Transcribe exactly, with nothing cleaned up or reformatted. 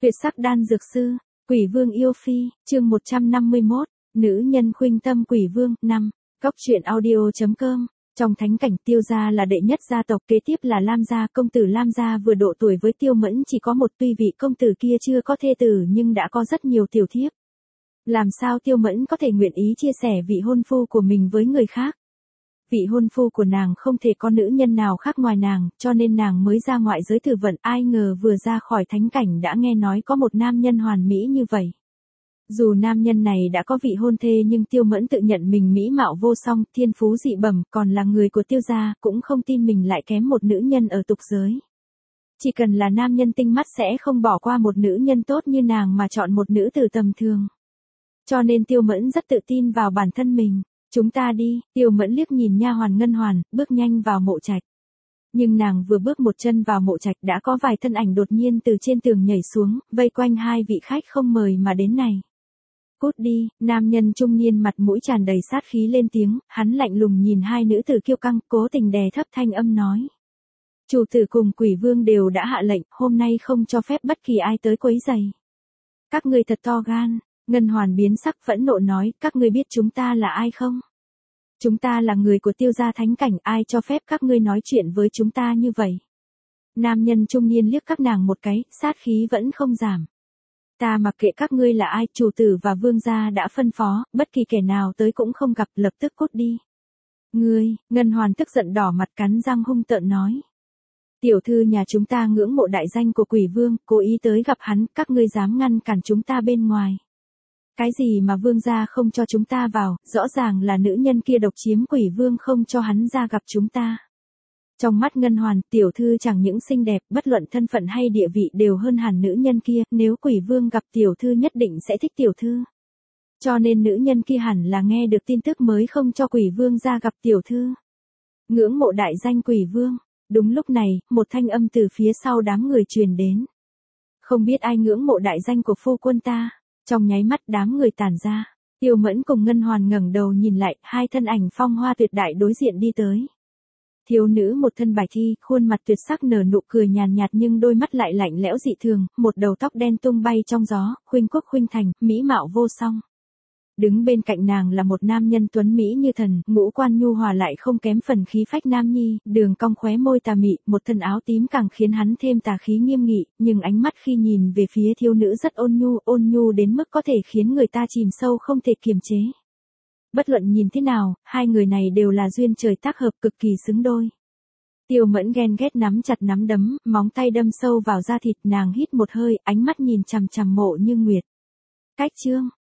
Tuyệt sắc đan dược sư, Quỷ Vương yêu phi, chương một trăm năm mươi mốt, nữ nhân khuynh tâm Quỷ Vương, năm, Cóc truyện audio chấm com. Trong thánh cảnh Tiêu gia là đệ nhất gia tộc, kế tiếp là Lam gia, công tử Lam gia vừa độ tuổi với Tiêu Mẫn chỉ có một, tuy vị công tử kia chưa có thê tử nhưng đã có rất nhiều tiểu thiếp. Làm sao Tiêu Mẫn có thể nguyện ý chia sẻ vị hôn phu của mình với người khác? Vị hôn phu của nàng không thể có nữ nhân nào khác ngoài nàng, cho nên nàng mới ra ngoại giới thử vận, ai ngờ vừa ra khỏi thánh cảnh đã nghe nói có một nam nhân hoàn mỹ như vậy. Dù nam nhân này đã có vị hôn thê nhưng Tiêu Mẫn tự nhận mình mỹ mạo vô song, thiên phú dị bẩm, còn là người của Tiêu gia, cũng không tin mình lại kém một nữ nhân ở tục giới. Chỉ cần là nam nhân tinh mắt sẽ không bỏ qua một nữ nhân tốt như nàng mà chọn một nữ tử tầm thường. Cho nên Tiêu Mẫn rất tự tin vào bản thân mình. Chúng ta đi, Tiêu Mẫn liếc nhìn nha hoàn Ngân Hoàn, bước nhanh vào mộ trạch. Nhưng nàng vừa bước một chân vào mộ trạch đã có vài thân ảnh đột nhiên từ trên tường nhảy xuống, vây quanh hai vị khách không mời mà đến này. Cút đi, nam nhân trung niên mặt mũi tràn đầy sát khí lên tiếng, hắn lạnh lùng nhìn hai nữ tử kiêu căng, cố tình đè thấp thanh âm nói. Chủ tử cùng Quỷ Vương đều đã hạ lệnh, hôm nay không cho phép bất kỳ ai tới quấy rầy. Các ngươi thật to gan. Ngân Hoàn biến sắc phẫn nộ nói, các ngươi biết chúng ta là ai không? Chúng ta là người của Tiêu gia thánh cảnh, ai cho phép các ngươi nói chuyện với chúng ta như vậy? Nam nhân trung niên liếc các nàng một cái, sát khí vẫn không giảm. Ta mặc kệ các ngươi là ai, chủ tử và vương gia đã phân phó, bất kỳ kẻ nào tới cũng không gặp, lập tức cút đi. Ngươi, Ngân Hoàn tức giận đỏ mặt cắn răng hung tợn nói. Tiểu thư nhà chúng ta ngưỡng mộ đại danh của Quỷ Vương, cố ý tới gặp hắn, các ngươi dám ngăn cản chúng ta bên ngoài. Cái gì mà vương gia không cho chúng ta vào, rõ ràng là nữ nhân kia độc chiếm Quỷ Vương không cho hắn ra gặp chúng ta. Trong mắt Ngân Hoàn, tiểu thư chẳng những xinh đẹp, bất luận thân phận hay địa vị đều hơn hẳn nữ nhân kia, nếu Quỷ Vương gặp tiểu thư nhất định sẽ thích tiểu thư. Cho nên nữ nhân kia hẳn là nghe được tin tức mới không cho Quỷ Vương ra gặp tiểu thư. Ngưỡng mộ đại danh Quỷ Vương. Đúng lúc này, một thanh âm từ phía sau đám người truyền đến. Không biết ai ngưỡng mộ đại danh của phu quân ta. Trong nháy mắt đám người tản ra, Tiêu Mẫn cùng Ngân Hoàn ngẩng đầu nhìn lại, hai thân ảnh phong hoa tuyệt đại đối diện đi tới. Thiếu nữ một thân bạch thi, khuôn mặt tuyệt sắc nở nụ cười nhàn nhạt nhưng đôi mắt lại lạnh lẽo dị thường, một đầu tóc đen tung bay trong gió, khuynh quốc khuynh thành, mỹ mạo vô song. Đứng bên cạnh nàng là một nam nhân tuấn mỹ như thần, ngũ quan nhu hòa lại không kém phần khí phách nam nhi, đường cong khóe môi tà mị, một thân áo tím càng khiến hắn thêm tà khí nghiêm nghị, nhưng ánh mắt khi nhìn về phía thiếu nữ rất ôn nhu, ôn nhu đến mức có thể khiến người ta chìm sâu không thể kiềm chế. Bất luận nhìn thế nào, hai người này đều là duyên trời tác hợp cực kỳ xứng đôi. Tiêu Mẫn ghen ghét nắm chặt nắm đấm, móng tay đâm sâu vào da thịt, nàng hít một hơi, ánh mắt nhìn chằm chằm Mộ Như Nguyệt. Cách chương